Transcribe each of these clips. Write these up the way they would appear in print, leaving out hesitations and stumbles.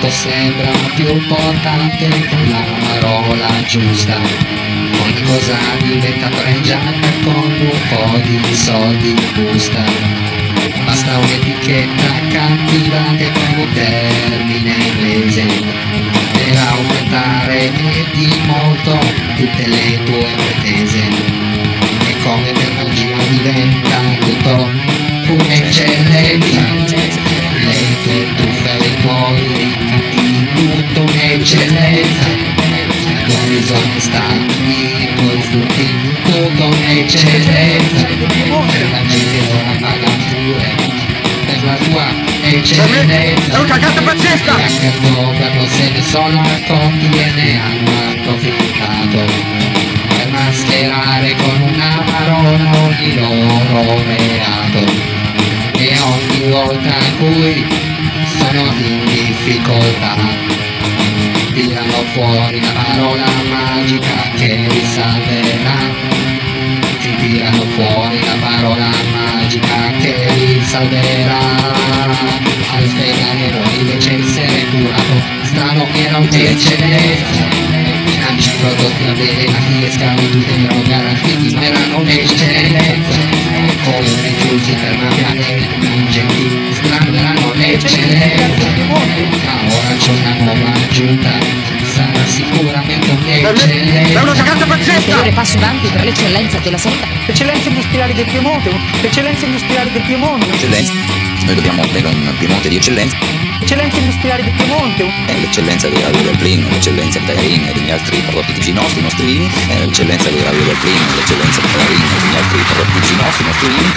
tutto sembra più importante con la parola giusta. Ogni cosa diventa pregiata con un po' di soldi in busta. Basta un'etichetta cattiva che con un termine inglese per aumentare di molto tutte le tue pretese. E come per magia diventa tutto un'eccellenza. Le tue truffe, i tuoi ricatti, tutto un'eccellenza. La tua disonestà, i tuoi furti, tutto un'eccellenza. Per la gente ora paga pure per la tua eccellenza. È una cagata pazzesca! E anche il governo se ne sono accorti e ne hanno approfittato per mascherare con una parola ogni loro reato. E ogni volta in cui sono in difficoltà tirano fuori la parola magica che li salverà. Ti tirano fuori la parola magica che li salverà. Al spiegare invece essere curato, strano era un'eccellenza. Amici prodotti avvelenati e schiavitù erano garantiti ma erano un'eccellenza. Come rifiuti per mangiare ingenti, strano erano l'eccellenza. Ma ora c'è una nuova giunta, sarà sicuramente un'eccellenza. È una cagata pazzesca! Ulteriore passo avanti per l'eccellenza della sanità. Eccellenze industriali del Piemonte, eccellenze industriali del Piemonte. Eccellenza, noi dobbiamo avere un Piemonte di eccellenza. Eccellenze industriali del Piemonte. L'eccellenza dei radio del Plin, l'eccellenza dei Tajarin e degli altri prodotti tipici nostri, i nostri vini, l'eccellenza dei radio del Plin, l'eccellenza dei Tajarin e degli altri prodotti tipici nostri, i nostri vini.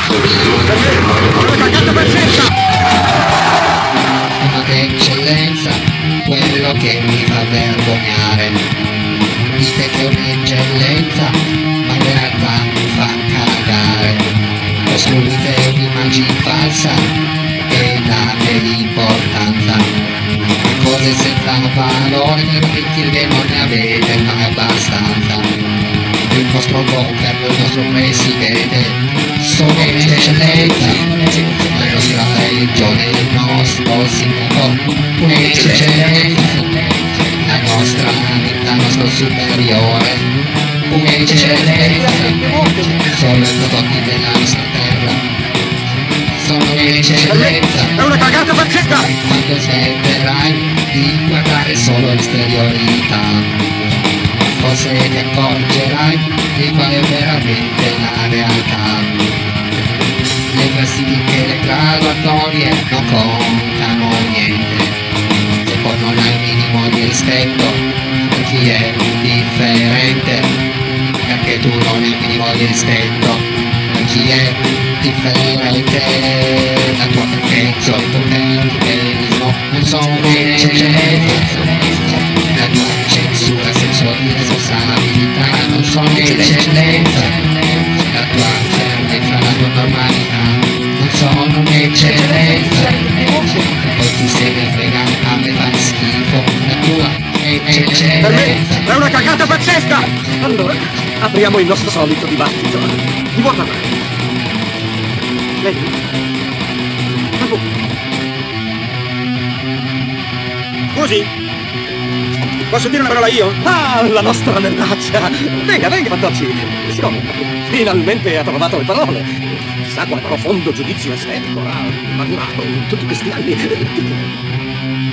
Una cagata pazzesca! Ma che eccellenza, quello che mi fa vergognare. Dite che è un'eccellenza, ma in realtà mi fa cagare. Costruite un'immagine falsa e date l'importanza a cose senza valore per che non ne avete mai abbastanza. Il nostro governo, il nostro presidente sono un'eccellenza, la nostra religione, il nostro sindaco un'eccellenza, la nostra vita, il nostro superiore un'eccellenza. Sono i prodotti della nostra terra, sono un'eccellenza. È una cagata pazzesca! Quando smetterai di guardare solo l'esteriorità, forse ti accorgerai di qual è veramente la realtà. Le classifiche, le graduatorie non contano niente, se poi non hai il minimo di rispetto per chi è differente, perché tu non hai il minimo di rispetto per chi è differente. La tua frequenza, il tuo pericolorismo non sono un'eccellenza. La tua censura, senso di responsabilità non sono un'eccellenza. La tua fermezza, la tua normalità non sono un'eccellenza. Poi ti sei ne frega, a me fa schifo la tua eccellenza. Per me è una cagata pazzesca! Allora, apriamo il nostro solito dibattito. Chi vuol parlare? Lei? Ma voi? Scusi? Posso dire una parola io? Ah, la nostra mannaggia! Venga, venga, Fantocci! Siccome finalmente ha trovato le parole. Chissà quale profondo giudizio estetico ha maturato in tutti questi anni.